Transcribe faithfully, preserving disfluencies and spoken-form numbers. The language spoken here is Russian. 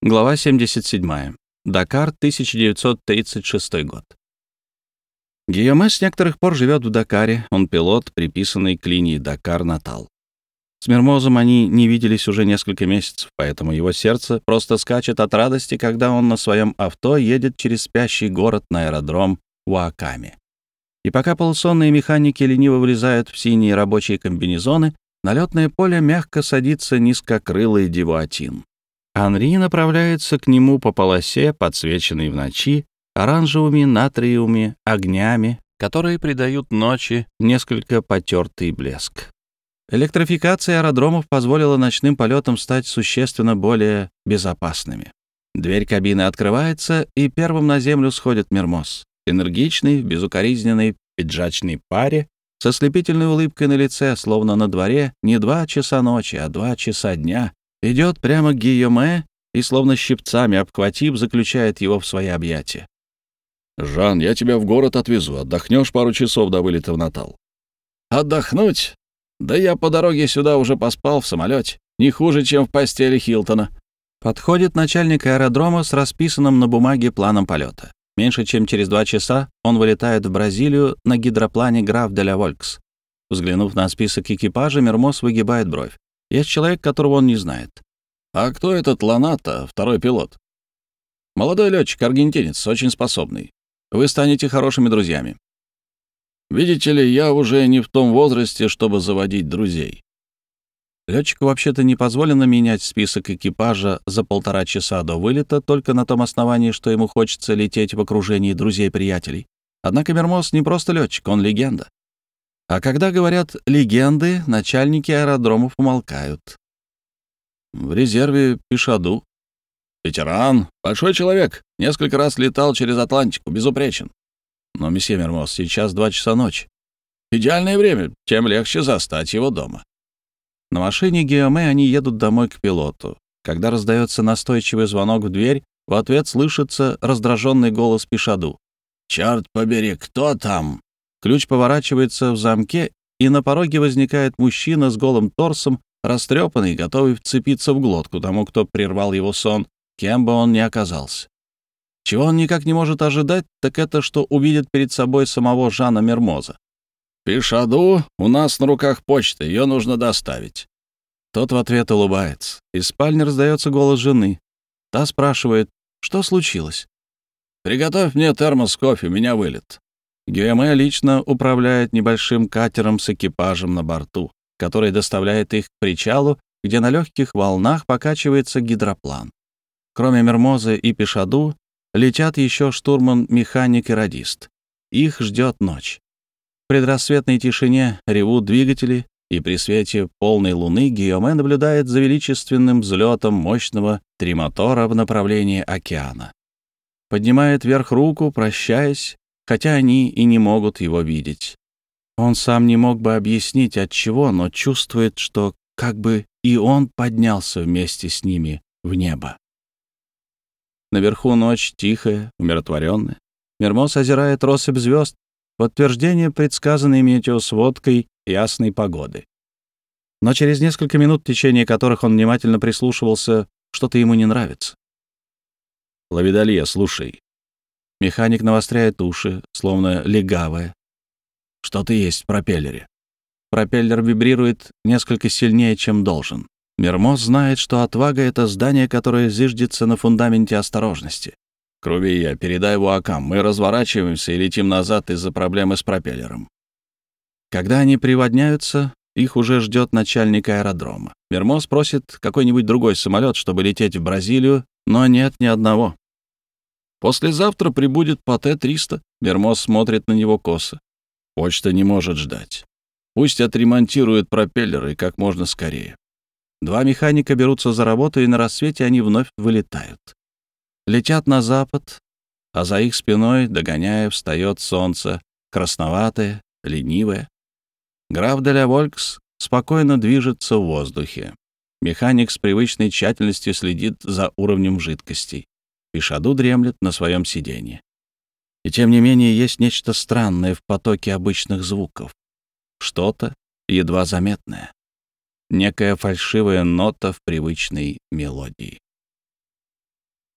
Глава семьдесят семь. Дакар, тысяча девятьсот тридцать шестой год. Гийоме с некоторых пор живет в Дакаре. Он пилот, приписанный к линии Дакар-Натал. С Мермозом они не виделись уже несколько месяцев, поэтому его сердце просто скачет от радости, когда он на своем авто едет через спящий город на аэродром Уакаме. И пока полусонные механики лениво влезают в синие рабочие комбинезоны, на летное поле мягко садится низкокрылый Девуатин. Анри направляется к нему по полосе, подсвеченной в ночи оранжевыми натриевыми огнями, которые придают ночи несколько потертый блеск. Электрификация аэродромов позволила ночным полетам стать существенно более безопасными. Дверь кабины открывается, и первым на землю сходит Мермоз. Энергичный, в безукоризненной пиджачной паре, со слепительной улыбкой на лице, словно на дворе не два часа ночи, а два часа дня, идет прямо к Гийоме и, словно щипцами обхватив, заключает его в свои объятия. «Жан, я тебя в город отвезу. Отдохнешь пару часов до вылета в Натал». «Отдохнуть? Да я по дороге сюда уже поспал в самолете. Не хуже, чем в постели Хилтона». Подходит начальник аэродрома с расписанным на бумаге планом полета. Меньше чем через два часа он вылетает в Бразилию на гидроплане «Граф де ля Волькс». Взглянув на список экипажа, Мермоз выгибает бровь. Есть человек, которого он не знает. «А кто этот Ланата, второй пилот?» «Молодой летчик, аргентинец, очень способный. Вы станете хорошими друзьями». «Видите ли, я уже не в том возрасте, чтобы заводить друзей». Летчику вообще-то не позволено менять список экипажа за полтора часа до вылета только на том основании, что ему хочется лететь в окружении друзей-приятелей. Однако Мермоз не просто летчик, он легенда. А когда говорят «легенды», начальники аэродромов умолкают. В резерве Пишаду. Ветеран, большой человек, несколько раз летал через Атлантику, безупречен. Но, месье Мермоз, сейчас два часа ночи. Идеальное время, тем легче застать его дома. На машине Гийоме они едут домой к пилоту. Когда раздается настойчивый звонок в дверь, в ответ слышится раздраженный голос Пишаду. «Черт побери, кто там?» Ключ поворачивается в замке, и на пороге возникает мужчина с голым торсом, растрепанный, готовый вцепиться в глотку тому, кто прервал его сон, кем бы он ни оказался. Чего он никак не может ожидать, так это, что увидит перед собой самого Жана Мермоза. «Пишаду, у нас на руках почта, ее нужно доставить». Тот в ответ улыбается. Из спальни раздается голос жены. Та спрашивает, что случилось. «Приготовь мне термос с кофе, у меня вылет». Гийоме лично управляет небольшим катером с экипажем на борту, который доставляет их к причалу, где на легких волнах покачивается гидроплан. Кроме Мермоза и Пишаду, летят еще штурман, механик и радист. Их ждет ночь. В предрассветной тишине ревут двигатели, и при свете полной луны Гийоме наблюдает за величественным взлетом мощного тримотора в направлении океана. Поднимает вверх руку, прощаясь, хотя они и не могут его видеть. Он сам не мог бы объяснить, отчего, но чувствует, что как бы и он поднялся вместе с ними в небо. Наверху ночь тихая, умиротворенная. Мермоз озирает россыпь звезд, подтверждение предсказанной метеосводкой ясной погоды. Но через несколько минут, в течение которых он внимательно прислушивался, что-то ему не нравится. «Лавидалье, слушай». Механик навостряет уши, словно легавая. «Что-то есть в пропеллере». Пропеллер вибрирует несколько сильнее, чем должен. Мермоз знает, что отвага — это здание, которое зиждется на фундаменте осторожности. «Крувия, передай Уакам, мы разворачиваемся и летим назад из-за проблемы с пропеллером». Когда они приводняются, их уже ждет начальник аэродрома. Мермоз просит какой-нибудь другой самолет, чтобы лететь в Бразилию, но нет ни одного. «Послезавтра прибудет по Т триста». Мермоз смотрит на него косо. «Почта не может ждать. Пусть отремонтируют пропеллеры как можно скорее». Два механика берутся за работу, и на рассвете они вновь вылетают. Летят на запад, а за их спиной, догоняя, встает солнце, красноватое, ленивое. Граф де ля Волькс спокойно движется в воздухе. Механик с привычной тщательностью следит за уровнем жидкостей. Пишаду дремлет на своем сиденье. И тем не менее есть нечто странное в потоке обычных звуков. Что-то едва заметное. Некая фальшивая нота в привычной мелодии.